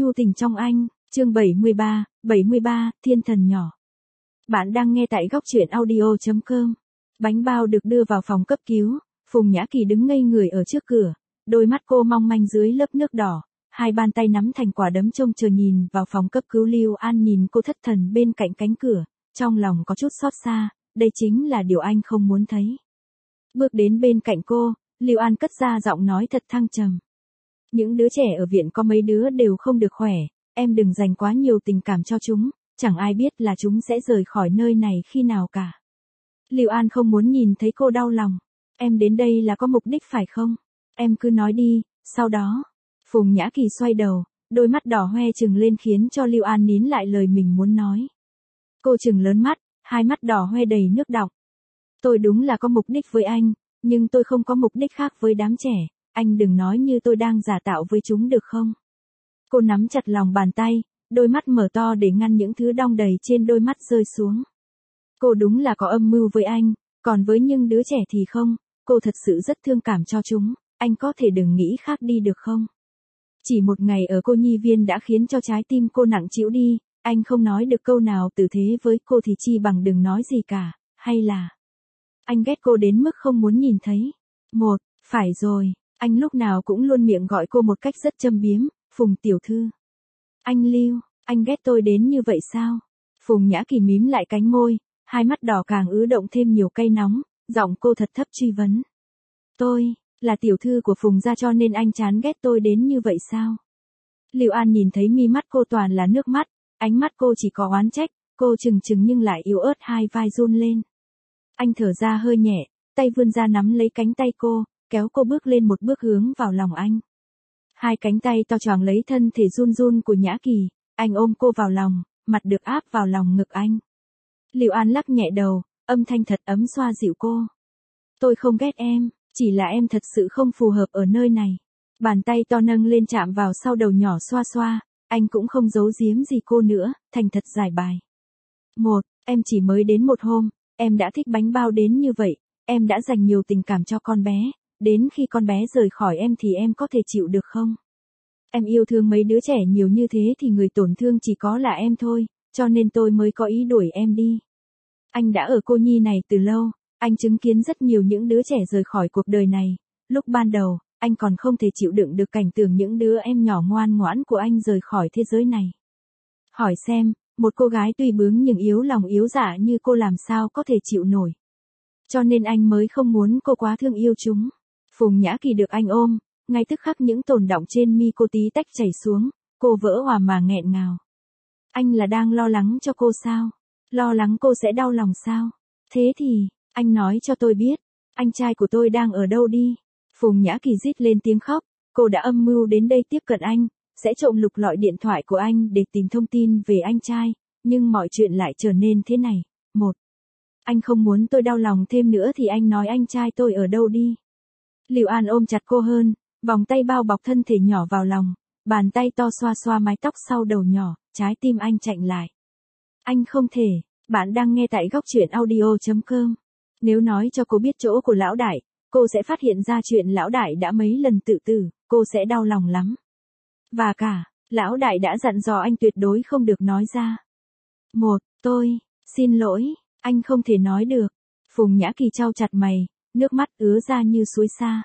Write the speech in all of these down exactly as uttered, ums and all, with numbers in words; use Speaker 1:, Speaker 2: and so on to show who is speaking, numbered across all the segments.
Speaker 1: nhu tình trong anh, chương bảy mươi ba, bảy mươi ba, thiên thần nhỏ. Bạn đang nghe tại góc truyện audio chấm com. Bánh bao được đưa vào phòng cấp cứu, Phùng Nhã Kỳ đứng ngây người ở trước cửa, đôi mắt cô mong manh dưới lớp nước đỏ, hai bàn tay nắm thành quả đấm trông chờ nhìn vào phòng cấp cứu. Lưu An nhìn cô thất thần bên cạnh cánh cửa, trong lòng có chút xót xa, đây chính là điều anh không muốn thấy. Bước đến bên cạnh cô, Lưu An cất ra giọng nói thật thăng trầm. Những đứa trẻ ở viện có mấy đứa đều không được khỏe, em đừng dành quá nhiều tình cảm cho chúng, chẳng ai biết là chúng sẽ rời khỏi nơi này khi nào cả. Lưu An không muốn nhìn thấy cô đau lòng. Em đến đây là có mục đích phải không? Em cứ nói đi, sau đó. Phùng Nhã Kỳ xoay đầu, đôi mắt đỏ hoe trừng lên khiến cho Lưu An nín lại lời mình muốn nói. Cô trừng lớn mắt, hai mắt đỏ hoe đầy nước đọng. Tôi đúng là có mục đích với anh, nhưng tôi không có mục đích khác với đám trẻ, anh đừng nói như tôi đang giả tạo với chúng được không? Cô nắm chặt lòng bàn tay, đôi mắt mở to để ngăn những thứ đong đầy trên đôi mắt rơi xuống. Cô đúng là có âm mưu với anh, còn với những đứa trẻ thì không, cô thật sự rất thương cảm cho chúng, anh có thể đừng nghĩ khác đi được không? Chỉ một ngày ở cô nhi viên đã khiến cho trái tim cô nặng trĩu đi, anh không nói được câu nào tử thế với cô thì chi bằng đừng nói gì cả, hay là anh ghét cô đến mức không muốn nhìn thấy. Một, phải rồi, anh lúc nào cũng luôn miệng gọi cô một cách rất châm biếm, Phùng tiểu thư. Anh Lưu, anh ghét tôi đến như vậy sao? Phùng Nhã Kỳ mím lại cánh môi, hai mắt đỏ càng ứ động thêm nhiều cay nóng, giọng cô thật thấp truy vấn. Tôi, là tiểu thư của Phùng gia cho nên anh chán ghét tôi đến như vậy sao? Lưu An nhìn thấy mi mắt cô toàn là nước mắt, ánh mắt cô chỉ có oán trách, cô chừng chừng nhưng lại yếu ớt hai vai run lên. Anh thở ra hơi nhẹ, tay vươn ra nắm lấy cánh tay cô, kéo cô bước lên một bước hướng vào lòng anh. Hai cánh tay to choàng lấy thân thể run run của Nhã Kỳ, anh ôm cô vào lòng, mặt được áp vào lòng ngực anh. Lưu An lắc nhẹ đầu, âm thanh thật ấm xoa dịu cô. Tôi không ghét em, chỉ là em thật sự không phù hợp ở nơi này. Bàn tay to nâng lên chạm vào sau đầu nhỏ xoa xoa, anh cũng không giấu giếm gì cô nữa, thành thật giải bài. Một, em chỉ mới đến một hôm, em đã thích bánh bao đến như vậy, em đã dành nhiều tình cảm cho con bé, đến khi con bé rời khỏi em thì em có thể chịu được không? Em yêu thương mấy đứa trẻ nhiều như thế thì người tổn thương chỉ có là em thôi, cho nên tôi mới có ý đuổi em đi. Anh đã ở cô nhi này từ lâu, anh chứng kiến rất nhiều những đứa trẻ rời khỏi cuộc đời này, lúc ban đầu, anh còn không thể chịu đựng được cảnh tượng những đứa em nhỏ ngoan ngoãn của anh rời khỏi thế giới này. Hỏi xem, một cô gái tuy bướng nhưng yếu lòng yếu dạ như cô làm sao có thể chịu nổi. Cho nên anh mới không muốn cô quá thương yêu chúng. Phùng Nhã Kỳ được anh ôm, ngay tức khắc những tồn đọng trên mi cô tí tách chảy xuống, cô vỡ òa mà nghẹn ngào. Anh là đang lo lắng cho cô sao? Lo lắng cô sẽ đau lòng sao? Thế thì, anh nói cho tôi biết, anh trai của tôi đang ở đâu đi? Phùng Nhã Kỳ rít lên tiếng khóc, cô đã âm mưu đến đây tiếp cận anh, sẽ trộm lục lọi điện thoại của anh để tìm thông tin về anh trai, nhưng mọi chuyện lại trở nên thế này. Một, anh không muốn tôi đau lòng thêm nữa thì anh nói anh trai tôi ở đâu đi. Lưu An ôm chặt cô hơn, vòng tay bao bọc thân thể nhỏ vào lòng, bàn tay to xoa xoa mái tóc sau đầu nhỏ, trái tim anh chạnh lại. Anh không thể, bạn đang nghe tại góc truyện audio chấm com. Nếu nói cho cô biết chỗ của lão đại, cô sẽ phát hiện ra chuyện lão đại đã mấy lần tự tử, cô sẽ đau lòng lắm. Và cả, lão đại đã dặn dò anh tuyệt đối không được nói ra. Một, tôi, xin lỗi, anh không thể nói được. Phùng Nhã Kỳ chau chặt mày, nước mắt ứa ra như suối xa.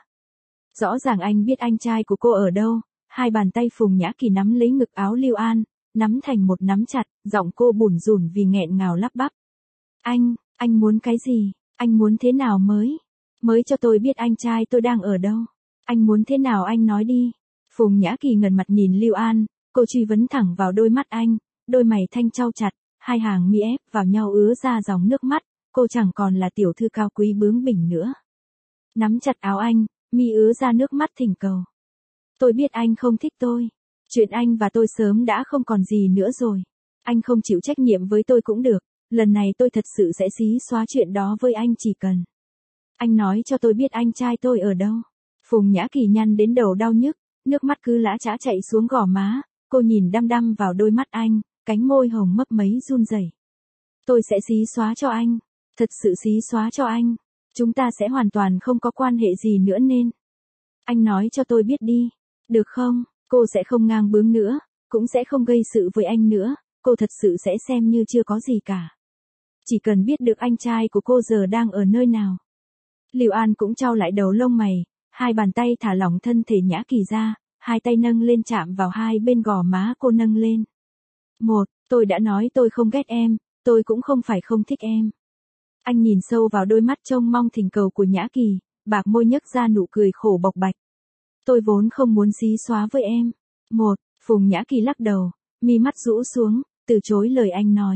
Speaker 1: Rõ ràng anh biết anh trai của cô ở đâu, hai bàn tay Phùng Nhã Kỳ nắm lấy ngực áo Lưu An, nắm thành một nắm chặt, giọng cô bủn rủn vì nghẹn ngào lắp bắp. Anh, anh muốn cái gì? Anh muốn thế nào mới? Mới cho tôi biết anh trai tôi đang ở đâu. Anh muốn thế nào anh nói đi. Phùng Nhã Kỳ ngẩng mặt nhìn Lưu An, cô truy vấn thẳng vào đôi mắt anh, đôi mày thanh chau chặt, hai hàng mi ép vào nhau ứa ra dòng nước mắt, cô chẳng còn là tiểu thư cao quý bướng bỉnh nữa. Nắm chặt áo anh, mi ứa ra nước mắt thỉnh cầu. Tôi biết anh không thích tôi. Chuyện anh và tôi sớm đã không còn gì nữa rồi. Anh không chịu trách nhiệm với tôi cũng được, lần này tôi thật sự sẽ xí xóa chuyện đó với anh chỉ cần anh nói cho tôi biết anh trai tôi ở đâu. Phùng Nhã Kỳ nhăn đến đầu đau nhức, nước mắt cứ lã chã chạy xuống gò má, cô nhìn đăm đăm vào đôi mắt anh, cánh môi hồng mấp máy run rẩy. Tôi sẽ xí xóa cho anh, thật sự xí xóa cho anh, chúng ta sẽ hoàn toàn không có quan hệ gì nữa nên anh nói cho tôi biết đi, được không? Cô sẽ không ngang bướng nữa, cũng sẽ không gây sự với anh nữa, cô thật sự sẽ xem như chưa có gì cả. Chỉ cần biết được anh trai của cô giờ đang ở nơi nào. Lưu An cũng chau lại đầu lông mày, hai bàn tay thả lỏng thân thể Nhã Kỳ ra, hai tay nâng lên chạm vào hai bên gò má cô nâng lên. Một, tôi đã nói tôi không ghét em, tôi cũng không phải không thích em. Anh nhìn sâu vào đôi mắt trông mong thỉnh cầu của Nhã Kỳ, bạc môi nhấc ra nụ cười khổ bộc bạch. Tôi vốn không muốn xí xóa với em. Một, Phùng Nhã Kỳ lắc đầu, mi mắt rũ xuống, từ chối lời anh nói.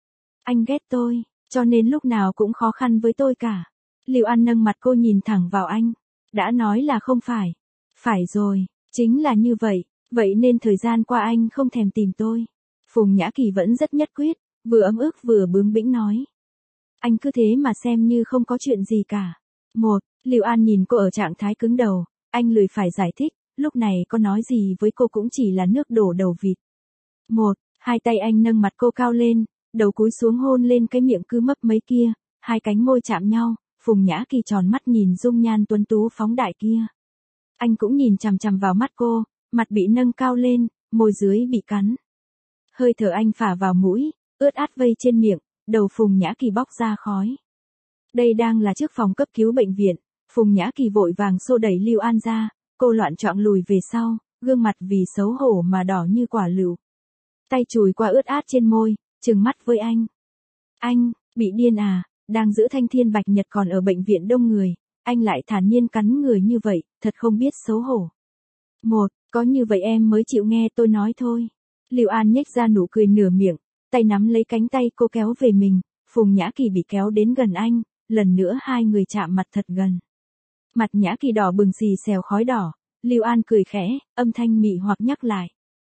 Speaker 1: Anh ghét tôi, cho nên lúc nào cũng khó khăn với tôi cả. Lưu An nâng mặt cô nhìn thẳng vào anh. Đã nói là không phải. Phải rồi, chính là như vậy, vậy nên thời gian qua anh không thèm tìm tôi. Phùng Nhã Kỳ vẫn rất nhất quyết, vừa ấm ức vừa bướng bĩnh nói. Anh cứ thế mà xem như không có chuyện gì cả. Một, Lưu An nhìn cô ở trạng thái cứng đầu, anh lười phải giải thích, lúc này có nói gì với cô cũng chỉ là nước đổ đầu vịt. Một, hai tay anh nâng mặt cô cao lên, đầu cúi xuống hôn lên cái miệng cứ mấp mấy kia, hai cánh môi chạm nhau, Phùng Nhã Kỳ tròn mắt nhìn dung nhan tuấn tú phóng đại kia. Anh cũng nhìn chằm chằm vào mắt cô, mặt bị nâng cao lên, môi dưới bị cắn. Hơi thở anh phả vào mũi, ướt át vây trên miệng, đầu Phùng Nhã Kỳ bốc ra khói. Đây đang là trước phòng cấp cứu bệnh viện, Phùng Nhã Kỳ vội vàng xô đẩy Lưu An ra, cô loạn choạng lùi về sau, gương mặt vì xấu hổ mà đỏ như quả lựu. Tay chùi qua ướt át trên môi, trừng mắt với anh. Anh, bị điên à, đang giữ thanh thiên bạch nhật còn ở bệnh viện đông người, anh lại thản nhiên cắn người như vậy, thật không biết xấu hổ. Một, có như vậy em mới chịu nghe tôi nói thôi. Lưu An nhếch ra nụ cười nửa miệng, tay nắm lấy cánh tay cô kéo về mình, Phùng Nhã Kỳ bị kéo đến gần anh, lần nữa hai người chạm mặt thật gần. Mặt Nhã Kỳ đỏ bừng xì xèo khói đỏ, Lưu An cười khẽ, âm thanh mị hoặc nhắc lại.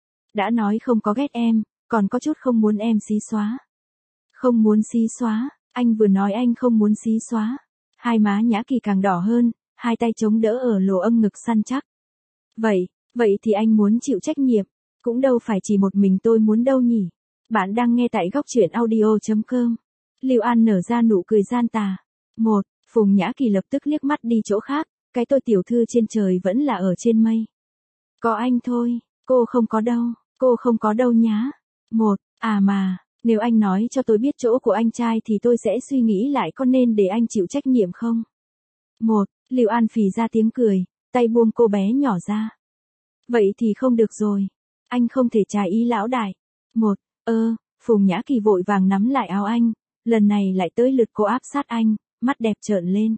Speaker 1: Đã nói không có ghét em, còn có chút không muốn em xí xóa. Không muốn xí xóa, anh vừa nói anh không muốn xí xóa. Hai má Nhã Kỳ càng đỏ hơn, hai tay chống đỡ ở lỗ âm ngực săn chắc. Vậy, vậy thì anh muốn chịu trách nhiệm, cũng đâu phải chỉ một mình tôi muốn đâu nhỉ. Bạn đang nghe tại góc truyện audio chấm com. Lưu An nở ra nụ cười gian tà. Một, Phùng Nhã Kỳ lập tức liếc mắt đi chỗ khác, cái tôi tiểu thư trên trời vẫn là ở trên mây. Có anh thôi, cô không có đâu, cô không có đâu nhá. Một, à mà, nếu anh nói cho tôi biết chỗ của anh trai thì tôi sẽ suy nghĩ lại có nên để anh chịu trách nhiệm không. Một, Lưu An phì ra tiếng cười, tay buông cô bé nhỏ ra. Vậy thì không được rồi, anh không thể trái ý lão đại. Một, ơ, Phùng Nhã Kỳ vội vàng nắm lại áo anh, lần này lại tới lượt cô áp sát anh, mắt đẹp trợn lên.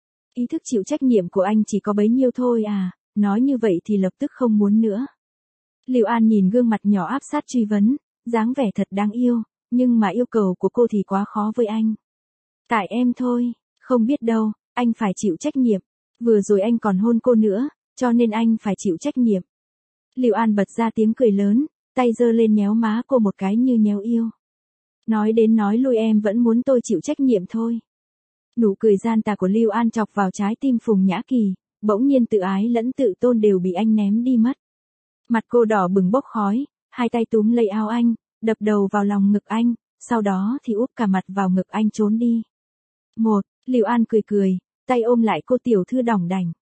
Speaker 1: Ý thức chịu trách nhiệm của anh chỉ có bấy nhiêu thôi à, nói như vậy thì lập tức không muốn nữa. Lưu An nhìn gương mặt nhỏ áp sát truy vấn, dáng vẻ thật đáng yêu, nhưng mà yêu cầu của cô thì quá khó với anh. Tại em thôi, không biết đâu, anh phải chịu trách nhiệm, vừa rồi anh còn hôn cô nữa, cho nên anh phải chịu trách nhiệm. Lưu An bật ra tiếng cười lớn, tay giơ lên nhéo má cô một cái như nhéo yêu. Nói đến nói lui em vẫn muốn tôi chịu trách nhiệm thôi. Nụ cười gian tà của Lưu An chọc vào trái tim Phùng Nhã Kỳ, bỗng nhiên tự ái lẫn tự tôn đều bị anh ném đi mất. Mặt cô đỏ bừng bốc khói, hai tay túm lấy áo anh, đập đầu vào lòng ngực anh, sau đó thì úp cả mặt vào ngực anh trốn đi. Một, Lưu An cười cười, tay ôm lại cô tiểu thư đỏng đảnh.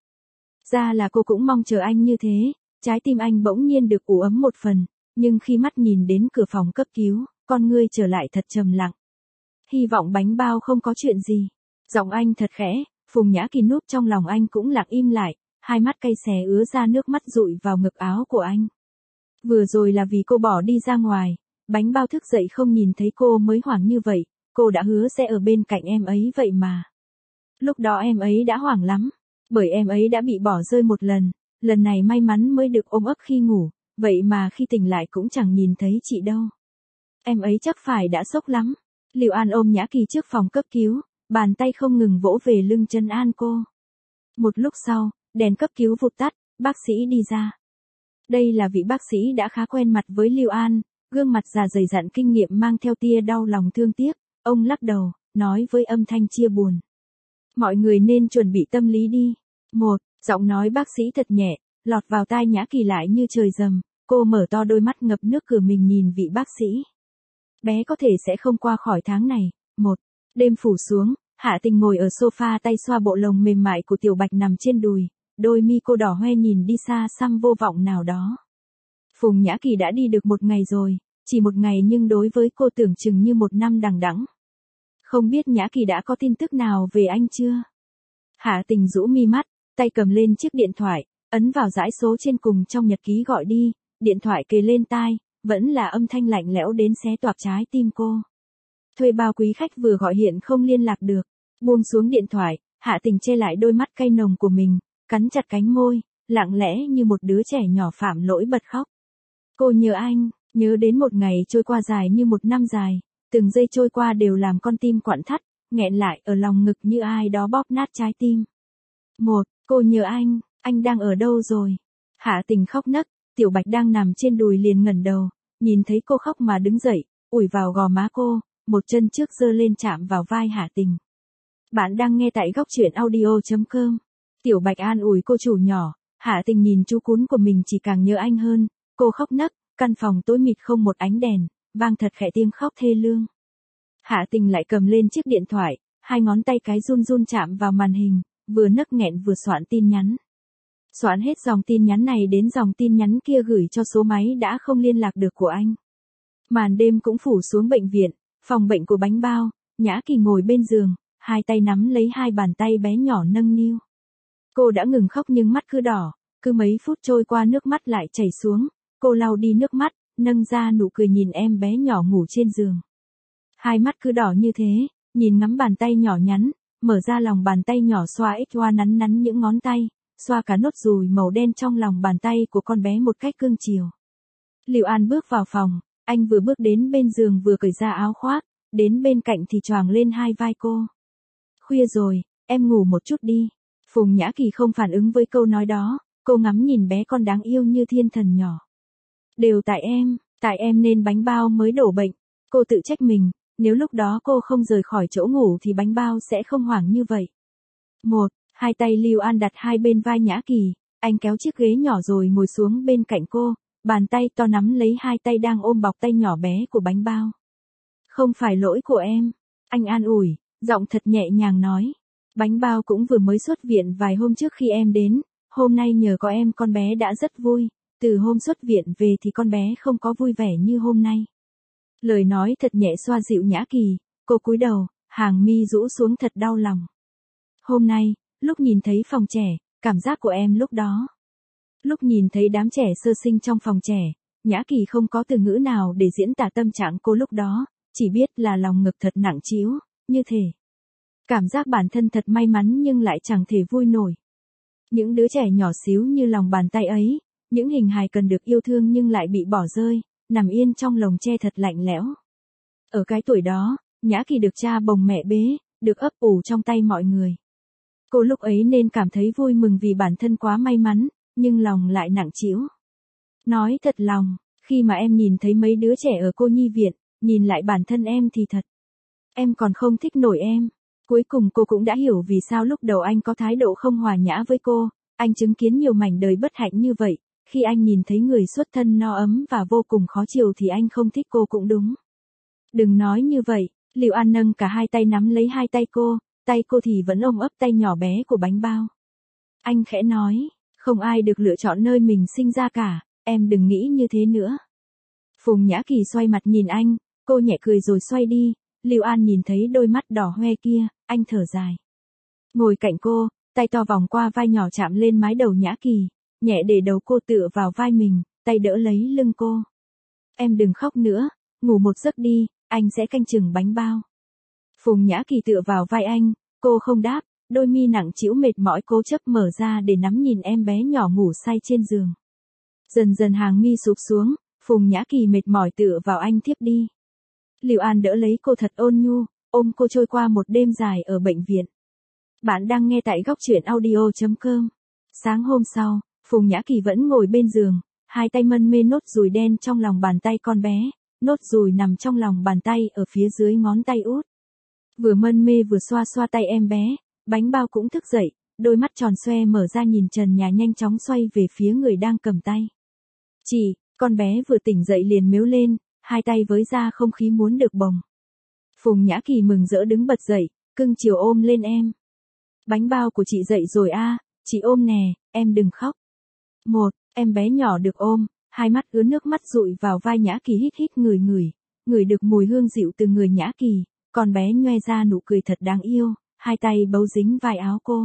Speaker 1: Ra là cô cũng mong chờ anh như thế, trái tim anh bỗng nhiên được ủ ấm một phần, nhưng khi mắt nhìn đến cửa phòng cấp cứu, con ngươi trở lại thật trầm lặng. Hy vọng bánh bao không có chuyện gì. Giọng anh thật khẽ, Phùng Nhã Kỳ núp trong lòng anh cũng lặng im lại, hai mắt cay xè ứa ra nước mắt dụi vào ngực áo của anh. Vừa rồi là vì cô bỏ đi ra ngoài, bánh bao thức dậy không nhìn thấy cô mới hoảng như vậy, cô đã hứa sẽ ở bên cạnh em ấy vậy mà. Lúc đó em ấy đã hoảng lắm, bởi em ấy đã bị bỏ rơi một lần, lần này may mắn mới được ôm ấp khi ngủ, vậy mà khi tỉnh lại cũng chẳng nhìn thấy chị đâu. Em ấy chắc phải đã sốc lắm. Lưu An ôm Nhã Kỳ trước phòng cấp cứu, bàn tay không ngừng vỗ về lưng trấn an cô. Một lúc sau, đèn cấp cứu vụt tắt, bác sĩ đi ra. Đây là vị bác sĩ đã khá quen mặt với Lưu An, gương mặt già dày dặn kinh nghiệm mang theo tia đau lòng thương tiếc, ông lắc đầu, nói với âm thanh chia buồn. Mọi người nên chuẩn bị tâm lý đi. Một, giọng nói bác sĩ thật nhẹ, lọt vào tai Nhã Kỳ lại như trời rầm, cô mở to đôi mắt ngập nước cửa mình nhìn vị bác sĩ. Bé có thể sẽ không qua khỏi tháng này. Một, đêm phủ xuống, Hạ Tình ngồi ở sofa tay xoa bộ lồng mềm mại của Tiểu Bạch nằm trên đùi, đôi mi cô đỏ hoe nhìn đi xa xăm vô vọng nào đó. Phùng Nhã Kỳ đã đi được một ngày rồi, chỉ một ngày nhưng đối với cô tưởng chừng như một năm đằng đẵng. Không biết Nhã Kỳ đã có tin tức nào về anh chưa? Hạ Tình rũ mi mắt, tay cầm lên chiếc điện thoại, ấn vào dãy số trên cùng trong nhật ký gọi đi, điện thoại kề lên tai, vẫn là âm thanh lạnh lẽo đến xé toạc trái tim cô. Thuê bao quý khách vừa gọi hiện không liên lạc được, buông xuống điện thoại, Hạ Tình che lại đôi mắt cay nồng của mình, cắn chặt cánh môi, lặng lẽ như một đứa trẻ nhỏ phạm lỗi bật khóc. Cô nhớ anh, nhớ đến một ngày trôi qua dài như một năm dài, từng giây trôi qua đều làm con tim quặn thắt, nghẹn lại ở lòng ngực như ai đó bóp nát trái tim. Một, cô nhớ anh, anh đang ở đâu rồi? Hạ Tình khóc nấc, Tiểu Bạch đang nằm trên đùi liền ngẩng đầu, nhìn thấy cô khóc mà đứng dậy, ủi vào gò má cô, một chân trước giơ lên chạm vào vai Hạ Tình. Bạn đang nghe tại góc truyện audio chấm com. Tiểu Bạch an ủi cô chủ nhỏ, Hạ Tình nhìn chú cún của mình chỉ càng nhớ anh hơn, cô khóc nấc, căn phòng tối mịt không một ánh đèn, vang thật khẽ tiếng khóc thê lương. Hạ Tình lại cầm lên chiếc điện thoại, hai ngón tay cái run run chạm vào màn hình, vừa nấc nghẹn vừa soạn tin nhắn. Soạn hết dòng tin nhắn này đến dòng tin nhắn kia gửi cho số máy đã không liên lạc được của anh. Màn đêm cũng phủ xuống bệnh viện, phòng bệnh của Bánh Bao, Nhã Kỳ ngồi bên giường, hai tay nắm lấy hai bàn tay bé nhỏ nâng niu. Cô đã ngừng khóc nhưng mắt cứ đỏ, cứ mấy phút trôi qua nước mắt lại chảy xuống, cô lau đi nước mắt, nâng ra nụ cười nhìn em bé nhỏ ngủ trên giường. Hai mắt cứ đỏ như thế, nhìn ngắm bàn tay nhỏ nhắn, mở ra lòng bàn tay nhỏ xoa ít hoa nắn nắn những ngón tay, xoa cả nốt ruồi màu đen trong lòng bàn tay của con bé một cách cương chiều. Liệu An bước vào phòng, anh vừa bước đến bên giường vừa cởi ra áo khoác, đến bên cạnh thì choàng lên hai vai cô. Khuya rồi, em ngủ một chút đi. Phùng Nhã Kỳ không phản ứng với câu nói đó, cô ngắm nhìn bé con đáng yêu như thiên thần nhỏ. Đều tại em, tại em nên Bánh Bao mới đổ bệnh. Cô tự trách mình, nếu lúc đó cô không rời khỏi chỗ ngủ thì Bánh Bao sẽ không hoảng như vậy. Một, hai tay Lưu An đặt hai bên vai Nhã Kỳ, anh kéo chiếc ghế nhỏ rồi ngồi xuống bên cạnh cô, bàn tay to nắm lấy hai tay đang ôm bọc tay nhỏ bé của Bánh Bao. Không phải lỗi của em, anh an ủi, giọng thật nhẹ nhàng nói. Bánh Bao cũng vừa mới xuất viện vài hôm trước khi em đến, hôm nay nhờ có em con bé đã rất vui, từ hôm xuất viện về thì con bé không có vui vẻ như hôm nay. Lời nói thật nhẹ xoa dịu Nhã Kỳ, cô cúi đầu, hàng mi rũ xuống thật đau lòng. Hôm nay, lúc nhìn thấy phòng trẻ, cảm giác của em lúc đó. Lúc nhìn thấy đám trẻ sơ sinh trong phòng trẻ, Nhã Kỳ không có từ ngữ nào để diễn tả tâm trạng cô lúc đó, chỉ biết là lòng ngực thật nặng trĩu, như thể. Cảm giác bản thân thật may mắn nhưng lại chẳng thể vui nổi. Những đứa trẻ nhỏ xíu như lòng bàn tay ấy, những hình hài cần được yêu thương nhưng lại bị bỏ rơi, nằm yên trong lồng tre thật lạnh lẽo. Ở cái tuổi đó, Nhã Kỳ được cha bồng mẹ bế, được ấp ủ trong tay mọi người. Cô lúc ấy nên cảm thấy vui mừng vì bản thân quá may mắn, nhưng lòng lại nặng trĩu. Nói thật lòng, khi mà em nhìn thấy mấy đứa trẻ ở cô nhi viện, nhìn lại bản thân em thì thật. Em còn không thích nổi em. Cuối cùng cô cũng đã hiểu vì sao lúc đầu anh có thái độ không hòa nhã với cô, anh chứng kiến nhiều mảnh đời bất hạnh như vậy, khi anh nhìn thấy người xuất thân no ấm và vô cùng khó chịu thì anh không thích cô cũng đúng. Đừng nói như vậy, Liệu An nâng cả hai tay nắm lấy hai tay cô, tay cô thì vẫn ôm ấp tay nhỏ bé của Bánh Bao. Anh khẽ nói, không ai được lựa chọn nơi mình sinh ra cả, em đừng nghĩ như thế nữa. Phùng Nhã Kỳ xoay mặt nhìn anh, cô nhẹ cười rồi xoay đi. Lưu An nhìn thấy đôi mắt đỏ hoe kia, anh thở dài. Ngồi cạnh cô, tay to vòng qua vai nhỏ chạm lên mái đầu Nhã Kỳ, nhẹ để đầu cô tựa vào vai mình, tay đỡ lấy lưng cô. Em đừng khóc nữa, ngủ một giấc đi, anh sẽ canh chừng Bánh Bao. Phùng Nhã Kỳ tựa vào vai anh, cô không đáp, đôi mi nặng trĩu mệt mỏi cố chấp mở ra để nắm nhìn em bé nhỏ ngủ say trên giường. Dần dần hàng mi sụp xuống, Phùng Nhã Kỳ mệt mỏi tựa vào anh thiếp đi. Lưu An đỡ lấy cô thật ôn nhu, ôm cô trôi qua một đêm dài ở bệnh viện. Bạn đang nghe tại góc truyện audio chấm com. Sáng hôm sau, Phùng Nhã Kỳ vẫn ngồi bên giường, hai tay mân mê nốt ruồi đen trong lòng bàn tay con bé, nốt ruồi nằm trong lòng bàn tay ở phía dưới ngón tay út. Vừa mân mê vừa xoa xoa tay em bé, Bánh Bao cũng thức dậy, đôi mắt tròn xoe mở ra nhìn trần nhà nhanh chóng xoay về phía người đang cầm tay. Chị, con bé vừa tỉnh dậy liền mếu lên, hai tay với ra không khí muốn được bồng. Phùng Nhã Kỳ mừng rỡ đứng bật dậy, cưng chiều ôm lên em. Bánh Bao của chị dậy rồi a, à, chị ôm nè, em đừng khóc. Một, em bé nhỏ được ôm, hai mắt ứa nước mắt dụi vào vai Nhã Kỳ hít hít ngửi ngửi, ngửi được mùi hương dịu từ người Nhã Kỳ, con bé nhoe ra nụ cười thật đáng yêu, hai tay bấu dính vai áo cô.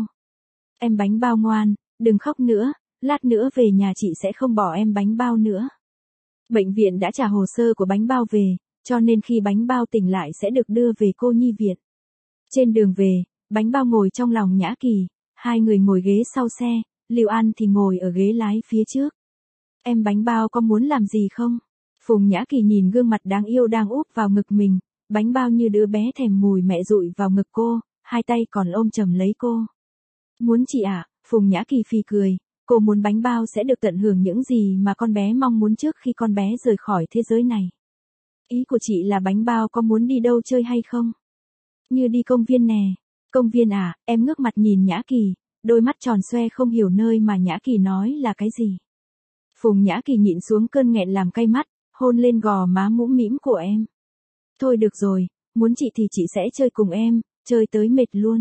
Speaker 1: Em bánh bao ngoan, đừng khóc nữa, lát nữa về nhà chị sẽ không bỏ em bánh bao nữa. Bệnh viện đã trả hồ sơ của bánh bao về, cho nên khi bánh bao tỉnh lại sẽ được đưa về cô nhi viện. Trên đường về, bánh bao ngồi trong lòng Nhã Kỳ, hai người ngồi ghế sau xe, Lưu An thì ngồi ở ghế lái phía trước. Em bánh bao có muốn làm gì không? Phùng Nhã Kỳ nhìn gương mặt đáng yêu đang úp vào ngực mình, bánh bao như đứa bé thèm mùi mẹ dụi vào ngực cô, hai tay còn ôm chầm lấy cô. Muốn chị ạ, à? Phùng Nhã Kỳ phì cười, cô muốn bánh bao sẽ được tận hưởng những gì mà con bé mong muốn trước khi con bé rời khỏi thế giới này. Ý của chị là bánh bao có muốn đi đâu chơi hay không? Như đi công viên nè. Công viên à? Em ngước mặt nhìn Nhã Kỳ, đôi mắt tròn xoe không hiểu nơi mà Nhã Kỳ nói là cái gì. Phùng Nhã Kỳ nhịn xuống cơn nghẹn làm cay mắt, hôn lên gò má mũm mĩm của em. Thôi được rồi, muốn chị thì chị sẽ chơi cùng em, chơi tới mệt luôn.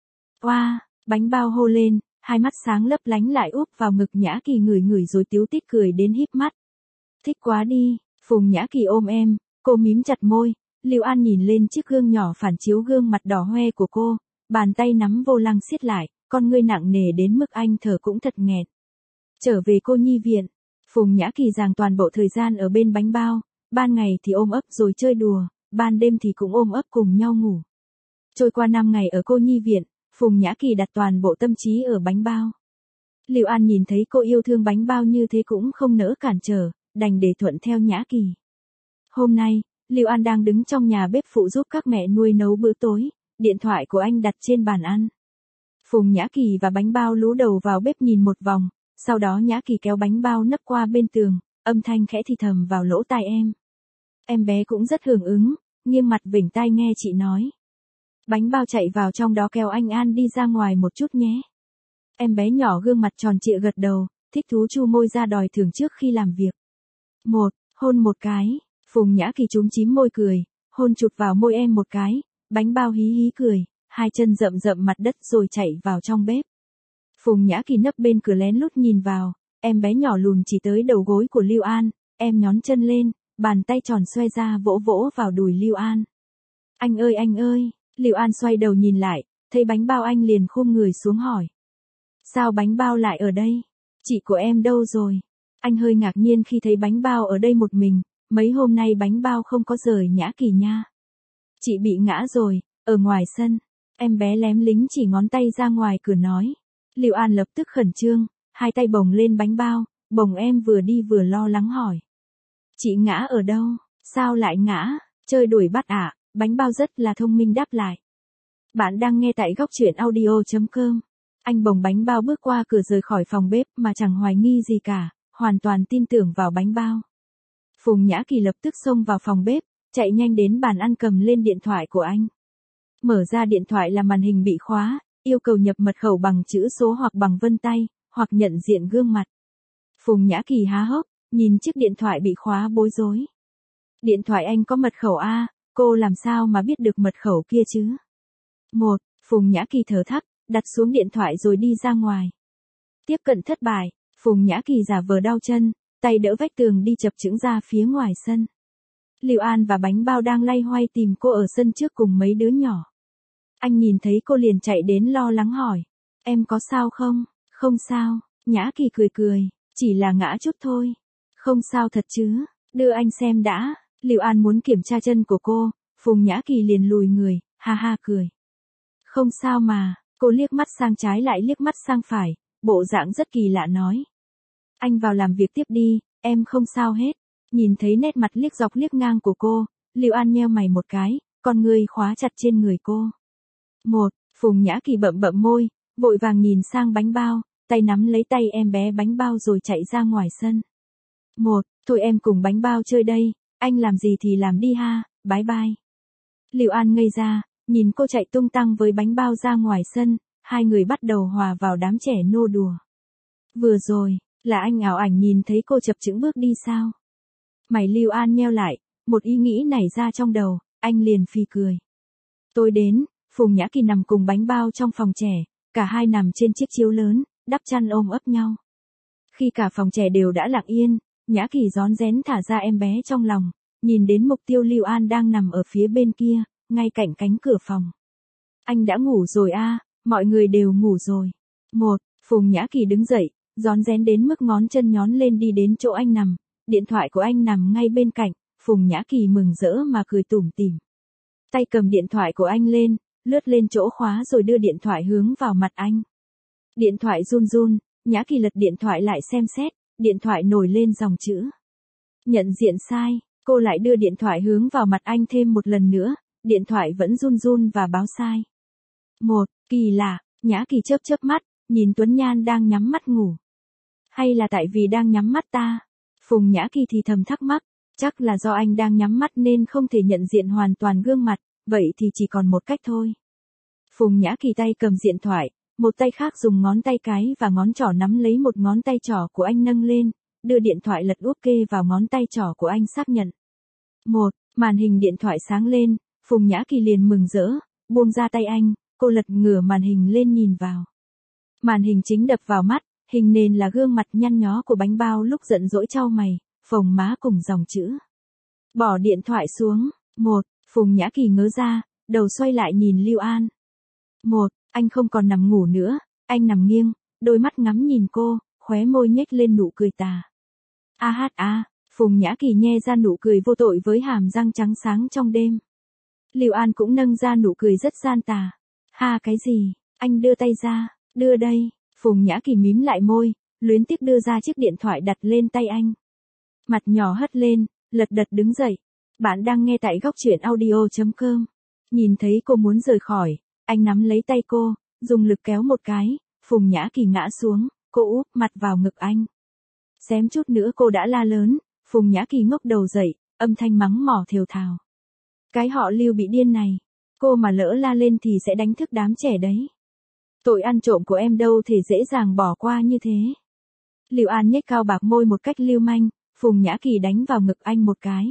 Speaker 1: Oa, wow, bánh bao hô lên, hai mắt sáng lấp lánh lại úp vào ngực Nhã Kỳ ngửi ngửi rồi tíu tít cười đến híp mắt. Thích quá đi, Phùng Nhã Kỳ ôm em, cô mím chặt môi, Lưu An nhìn lên chiếc gương nhỏ phản chiếu gương mặt đỏ hoe của cô, bàn tay nắm vô lăng siết lại, con ngươi nặng nề đến mức anh thở cũng thật nghẹt. Trở về cô nhi viện, Phùng Nhã Kỳ dành toàn bộ thời gian ở bên bánh bao, ban ngày thì ôm ấp rồi chơi đùa, ban đêm thì cũng ôm ấp cùng nhau ngủ. Trôi qua năm ngày ở cô nhi viện, Phùng Nhã Kỳ đặt toàn bộ tâm trí ở bánh bao. Lưu An nhìn thấy cô yêu thương bánh bao như thế cũng không nỡ cản trở, đành để thuận theo Nhã Kỳ. Hôm nay, Lưu An đang đứng trong nhà bếp phụ giúp các mẹ nuôi nấu bữa tối, điện thoại của anh đặt trên bàn ăn. Phùng Nhã Kỳ và bánh bao lú đầu vào bếp nhìn một vòng, sau đó Nhã Kỳ kéo bánh bao nấp qua bên tường, âm thanh khẽ thì thầm vào lỗ tai em. Em bé cũng rất hưởng ứng, nghiêng mặt vểnh tai nghe chị nói. Bánh bao chạy vào trong đó kéo anh An đi ra ngoài một chút nhé. Em bé nhỏ gương mặt tròn trịa gật đầu, thích thú chu môi ra đòi thưởng trước khi làm việc. Một, hôn một cái, Phùng Nhã Kỳ trúng chím môi cười, hôn chụp vào môi em một cái, bánh bao hí hí cười, hai chân rậm rậm mặt đất rồi chạy vào trong bếp. Phùng Nhã Kỳ nấp bên cửa lén lút nhìn vào, em bé nhỏ lùn chỉ tới đầu gối của Lưu An, em nhón chân lên, bàn tay tròn xoay ra vỗ vỗ vào đùi Lưu An. Anh ơi anh ơi, Lưu An xoay đầu nhìn lại, thấy bánh bao anh liền khum người xuống hỏi. Sao bánh bao lại ở đây? Chị của em đâu rồi? Anh hơi ngạc nhiên khi thấy bánh bao ở đây một mình, mấy hôm nay bánh bao không có rời Nhã Kỳ nha. Chị bị ngã rồi, ở ngoài sân. Em bé lém lính chỉ ngón tay ra ngoài cửa nói. Lưu An lập tức khẩn trương, hai tay bồng lên bánh bao, bồng em vừa đi vừa lo lắng hỏi. Chị ngã ở đâu? Sao lại ngã? Chơi đuổi bắt ạ? À? Bánh bao rất là thông minh đáp lại. Bạn đang nghe tại góc truyện audio chấm com. Anh bồng bánh bao bước qua cửa rời khỏi phòng bếp mà chẳng hoài nghi gì cả, hoàn toàn tin tưởng vào bánh bao. Phùng Nhã Kỳ lập tức xông vào phòng bếp, chạy nhanh đến bàn ăn cầm lên điện thoại của anh. Mở ra điện thoại là màn hình bị khóa, yêu cầu nhập mật khẩu bằng chữ số hoặc bằng vân tay, hoặc nhận diện gương mặt. Phùng Nhã Kỳ há hốc, nhìn chiếc điện thoại bị khóa bối rối. Điện thoại anh có mật khẩu A, cô làm sao mà biết được mật khẩu kia chứ? Một, Phùng Nhã Kỳ thở thắc, đặt xuống điện thoại rồi đi ra ngoài. Tiếp cận thất bại, Phùng Nhã Kỳ giả vờ đau chân, tay đỡ vách tường đi chập chững ra phía ngoài sân. Lưu An và bánh bao đang loay hoay tìm cô ở sân trước cùng mấy đứa nhỏ. Anh nhìn thấy cô liền chạy đến lo lắng hỏi. Em có sao không? Không sao, Nhã Kỳ cười cười, chỉ là ngã chút thôi. Không sao thật chứ, đưa anh xem đã. Lưu An muốn kiểm tra chân của cô, Phùng Nhã Kỳ liền lùi người, ha ha cười. Không sao mà, cô liếc mắt sang trái lại liếc mắt sang phải, bộ dạng rất kỳ lạ nói. Anh vào làm việc tiếp đi, em không sao hết. Nhìn thấy nét mặt liếc dọc liếc ngang của cô, Lưu An nheo mày một cái, con ngươi khóa chặt trên người cô. Một, Phùng Nhã Kỳ bậm bậm môi, vội vàng nhìn sang bánh bao, tay nắm lấy tay em bé bánh bao rồi chạy ra ngoài sân. Một, thôi em cùng bánh bao chơi đây, anh làm gì thì làm đi ha, bye bye. Lưu An ngây ra, nhìn cô chạy tung tăng với bánh bao ra ngoài sân, hai người bắt đầu hòa vào đám trẻ nô đùa. Vừa rồi, là anh ảo ảnh nhìn thấy cô chập chững bước đi sao? Mày Lưu An nheo lại, một ý nghĩ nảy ra trong đầu, anh liền phì cười. Tôi đến, Phùng Nhã Kỳ nằm cùng bánh bao trong phòng trẻ, cả hai nằm trên chiếc chiếu lớn, đắp chăn ôm ấp nhau. Khi cả phòng trẻ đều đã lặng yên, Nhã Kỳ rón rén thả ra em bé trong lòng, nhìn đến mục tiêu Lưu An đang nằm ở phía bên kia, ngay cạnh cánh cửa phòng. Anh đã ngủ rồi a, mọi người đều ngủ rồi. Một, Phùng Nhã Kỳ đứng dậy, rón rén đến mức ngón chân nhón lên đi đến chỗ anh nằm, điện thoại của anh nằm ngay bên cạnh, Phùng Nhã Kỳ mừng rỡ mà cười tủm tỉm. Tay cầm điện thoại của anh lên, lướt lên chỗ khóa rồi đưa điện thoại hướng vào mặt anh. Điện thoại run run, Nhã Kỳ lật điện thoại lại xem xét, điện thoại nổi lên dòng chữ. Nhận diện sai, cô lại đưa điện thoại hướng vào mặt anh thêm một lần nữa, điện thoại vẫn run run và báo sai. Một, kỳ lạ, Nhã Kỳ chớp chớp mắt, nhìn Tuấn Nhan đang nhắm mắt ngủ. Hay là tại vì đang nhắm mắt ta? Phùng Nhã Kỳ thì thầm thắc mắc, chắc là do anh đang nhắm mắt nên không thể nhận diện hoàn toàn gương mặt, vậy thì chỉ còn một cách thôi. Phùng Nhã Kỳ tay cầm điện thoại, một tay khác dùng ngón tay cái và ngón trỏ nắm lấy một ngón tay trỏ của anh nâng lên, đưa điện thoại lật úp kê vào ngón tay trỏ của anh xác nhận. Một, màn hình điện thoại sáng lên, Phùng Nhã Kỳ liền mừng rỡ, buông ra tay anh, cô lật ngửa màn hình lên nhìn vào. Màn hình chính đập vào mắt, hình nền là gương mặt nhăn nhó của Bánh Bao lúc giận dỗi chau mày, phồng má cùng dòng chữ. Bỏ điện thoại xuống. Một, Phùng Nhã Kỳ ngớ ra, đầu xoay lại nhìn Lưu An. Một, anh không còn nằm ngủ nữa, anh nằm nghiêng, đôi mắt ngắm nhìn cô, khóe môi nhếch lên nụ cười tà. A hát a, Phùng Nhã Kỳ nhe ra nụ cười vô tội với hàm răng trắng sáng trong đêm. Lưu An cũng nâng ra nụ cười rất gian tà. Ha cái gì, anh đưa tay ra, đưa đây, Phùng Nhã Kỳ mím lại môi, luyến tiếc đưa ra chiếc điện thoại đặt lên tay anh. Mặt nhỏ hất lên, lật đật đứng dậy. Bạn đang nghe tại góc truyện audio chấm com. Nhìn thấy cô muốn rời khỏi, anh nắm lấy tay cô, dùng lực kéo một cái, Phùng Nhã Kỳ ngã xuống, cô úp mặt vào ngực anh. Xém chút nữa cô đã la lớn, Phùng Nhã Kỳ ngóc đầu dậy, âm thanh mắng mỏ thều thào. Cái họ Lưu bị điên này, cô mà lỡ la lên thì sẽ đánh thức đám trẻ đấy. Tội ăn trộm của em đâu thể dễ dàng bỏ qua như thế. Lưu An nhếch cao bạc môi một cách lưu manh, Phùng Nhã Kỳ đánh vào ngực anh một cái.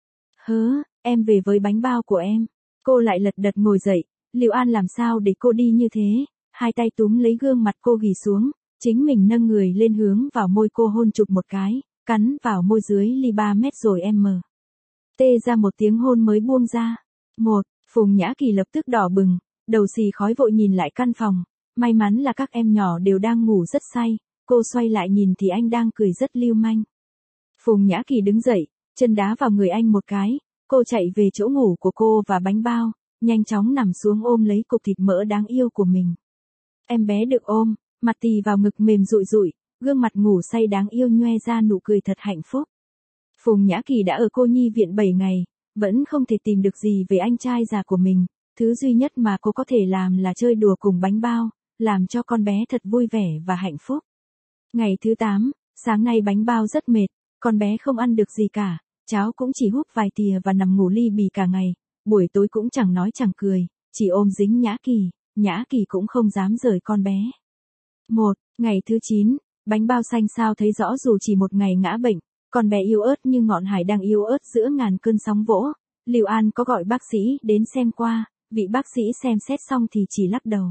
Speaker 1: Hớ, em về với Bánh Bao của em. Cô lại lật đật ngồi dậy, Lưu An làm sao để cô đi như thế, hai tay túm lấy gương mặt cô ghì xuống, chính mình nâng người lên hướng vào môi cô hôn chụp một cái, cắn vào môi dưới ly ba mét rồi em mờ. Tê ra một tiếng hôn mới buông ra. Một, Phùng Nhã Kỳ lập tức đỏ bừng, đầu xì khói vội nhìn lại căn phòng, may mắn là các em nhỏ đều đang ngủ rất say, cô xoay lại nhìn thì anh đang cười rất lưu manh. Phùng Nhã Kỳ đứng dậy, chân đá vào người anh một cái, cô chạy về chỗ ngủ của cô và Bánh Bao, nhanh chóng nằm xuống ôm lấy cục thịt mỡ đáng yêu của mình. Em bé được ôm, mặt tì vào ngực mềm rụi rụi, gương mặt ngủ say đáng yêu nhoe ra nụ cười thật hạnh phúc. Phùng Nhã Kỳ đã ở cô nhi viện bảy ngày, vẫn không thể tìm được gì về anh trai già của mình, thứ duy nhất mà cô có thể làm là chơi đùa cùng Bánh Bao, làm cho con bé thật vui vẻ và hạnh phúc. Ngày thứ tám, sáng nay Bánh Bao rất mệt, con bé không ăn được gì cả, cháu cũng chỉ húp vài thìa và nằm ngủ li bì cả ngày, buổi tối cũng chẳng nói chẳng cười, chỉ ôm dính Nhã Kỳ, Nhã Kỳ cũng không dám rời con bé. Một, ngày thứ chín, Bánh Bao xanh sao thấy rõ dù chỉ một ngày ngã bệnh, con bé yếu ớt như ngọn hải đang yếu ớt giữa ngàn cơn sóng vỗ. Lưu An có gọi bác sĩ đến xem qua, vị bác sĩ xem xét xong thì chỉ lắc đầu.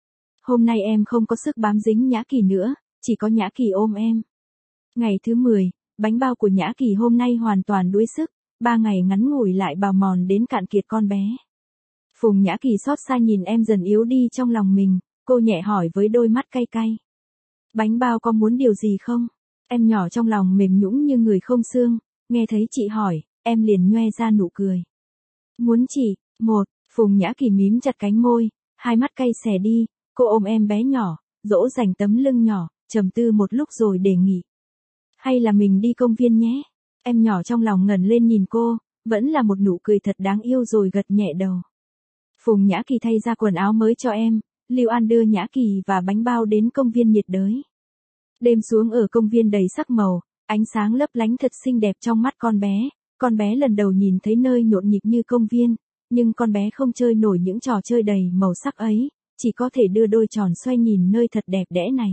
Speaker 1: Hôm nay em không có sức bám dính Nhã Kỳ nữa, chỉ có Nhã Kỳ ôm em. Ngày thứ mười, Bánh Bao của Nhã Kỳ hôm nay hoàn toàn đuối sức, ba ngày ngắn ngủi lại bào mòn đến cạn kiệt con bé. Phùng Nhã Kỳ xót xa nhìn em dần yếu đi trong lòng mình, cô nhẹ hỏi với đôi mắt cay cay. Bánh Bao có muốn điều gì không? Em nhỏ trong lòng mềm nhũn như người không xương, nghe thấy chị hỏi, em liền nhoe ra nụ cười. Muốn chị. Một, Phùng Nhã Kỳ mím chặt cánh môi, hai mắt cay xè đi, cô ôm em bé nhỏ, dỗ dành tấm lưng nhỏ, trầm tư một lúc rồi đề nghị. Hay là mình đi công viên nhé? Em nhỏ trong lòng ngẩng lên nhìn cô, vẫn là một nụ cười thật đáng yêu rồi gật nhẹ đầu. Phùng Nhã Kỳ thay ra quần áo mới cho em, Lưu An đưa Nhã Kỳ và Bánh Bao đến công viên nhiệt đới. Đêm xuống ở công viên đầy sắc màu, ánh sáng lấp lánh thật xinh đẹp trong mắt con bé, con bé lần đầu nhìn thấy nơi nhộn nhịp như công viên, nhưng con bé không chơi nổi những trò chơi đầy màu sắc ấy, chỉ có thể đưa đôi tròn xoay nhìn nơi thật đẹp đẽ này.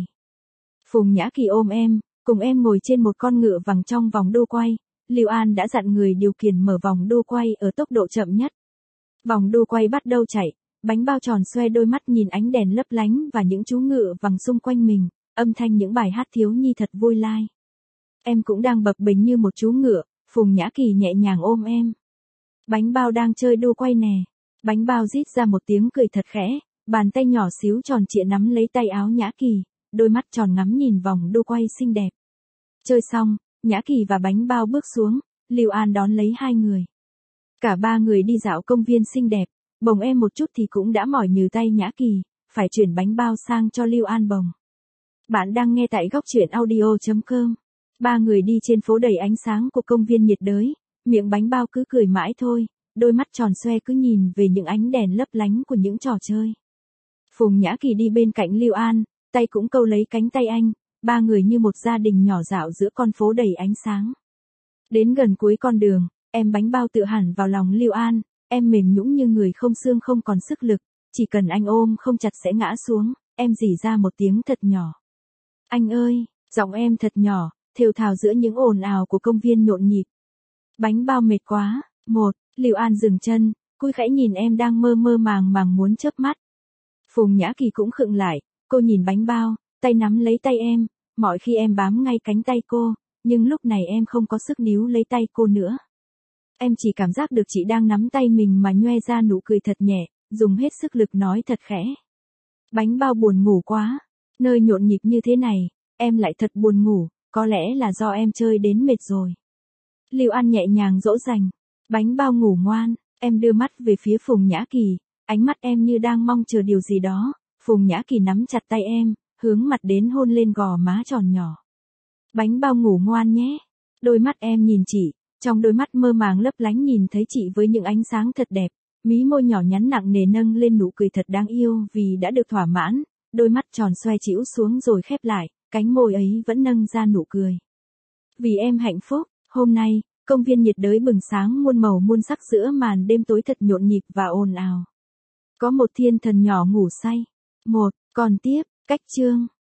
Speaker 1: Phùng Nhã Kỳ ôm em, cùng em ngồi trên một con ngựa vàng trong vòng đô quay, Lưu An đã dặn người điều khiển mở vòng đô quay ở tốc độ chậm nhất. Vòng đô quay bắt đầu chạy, Bánh Bao tròn xoe đôi mắt nhìn ánh đèn lấp lánh và những chú ngựa vàng xung quanh mình, âm thanh những bài hát thiếu nhi thật vui lai. Em cũng đang bập bềnh như một chú ngựa, Phùng Nhã Kỳ nhẹ nhàng ôm em. Bánh bao đang chơi đu quay nè. Bánh bao rít ra một tiếng cười thật khẽ, bàn tay nhỏ xíu tròn trịa nắm lấy tay áo Nhã Kỳ, đôi mắt tròn ngắm nhìn vòng đu quay xinh đẹp. Chơi xong, Nhã Kỳ và bánh bao bước xuống, Lưu An đón lấy hai người. Cả ba người đi dạo công viên xinh đẹp, bồng em một chút thì cũng đã mỏi nhừ tay Nhã Kỳ, phải chuyển bánh bao sang cho Lưu An bồng. Bạn đang nghe tại góc truyện audio chấm com. Ba người đi trên phố đầy ánh sáng của công viên nhiệt đới, miệng bánh bao cứ cười mãi thôi, đôi mắt tròn xoe cứ nhìn về những ánh đèn lấp lánh của những trò chơi. Phùng Nhã Kỳ đi bên cạnh Lưu An, tay cũng câu lấy cánh tay anh, ba người như một gia đình nhỏ dạo giữa con phố đầy ánh sáng. Đến gần cuối con đường, em bánh bao tựa hẳn vào lòng Lưu An, em mềm nhũn như người không xương không còn sức lực, chỉ cần anh ôm không chặt sẽ ngã xuống, em rỉ ra một tiếng thật nhỏ. Anh ơi, giọng em thật nhỏ, thều thào giữa những ồn ào của công viên nhộn nhịp. Bánh bao mệt quá. Một, Lưu An dừng chân, cúi khẽ nhìn em đang mơ mơ màng màng muốn chớp mắt. Phùng Nhã Kỳ cũng khựng lại, cô nhìn bánh bao, tay nắm lấy tay em, mọi khi em bám ngay cánh tay cô, nhưng lúc này em không có sức níu lấy tay cô nữa. Em chỉ cảm giác được chị đang nắm tay mình mà nhoe ra nụ cười thật nhẹ, dùng hết sức lực nói thật khẽ. Bánh bao buồn ngủ quá, nơi nhộn nhịp như thế này, em lại thật buồn ngủ, có lẽ là do em chơi đến mệt rồi. Lưu An nhẹ nhàng dỗ dành. Bánh bao ngủ ngoan, em đưa mắt về phía Phùng Nhã Kỳ, ánh mắt em như đang mong chờ điều gì đó. Phùng Nhã Kỳ nắm chặt tay em, hướng mặt đến hôn lên gò má tròn nhỏ. Bánh bao ngủ ngoan nhé. Đôi mắt em nhìn chị, trong đôi mắt mơ màng lấp lánh nhìn thấy chị với những ánh sáng thật đẹp, mí môi nhỏ nhắn nặng nề nâng lên nụ cười thật đáng yêu vì đã được thỏa mãn, đôi mắt tròn xoe chĩu xuống rồi khép lại, cánh môi ấy vẫn nâng ra nụ cười. Vì em hạnh phúc, hôm nay, công viên nhiệt đới bừng sáng muôn màu muôn sắc giữa màn đêm tối thật nhộn nhịp và ồn ào. Có một thiên thần nhỏ ngủ say. Một, còn tiếp, cách chương.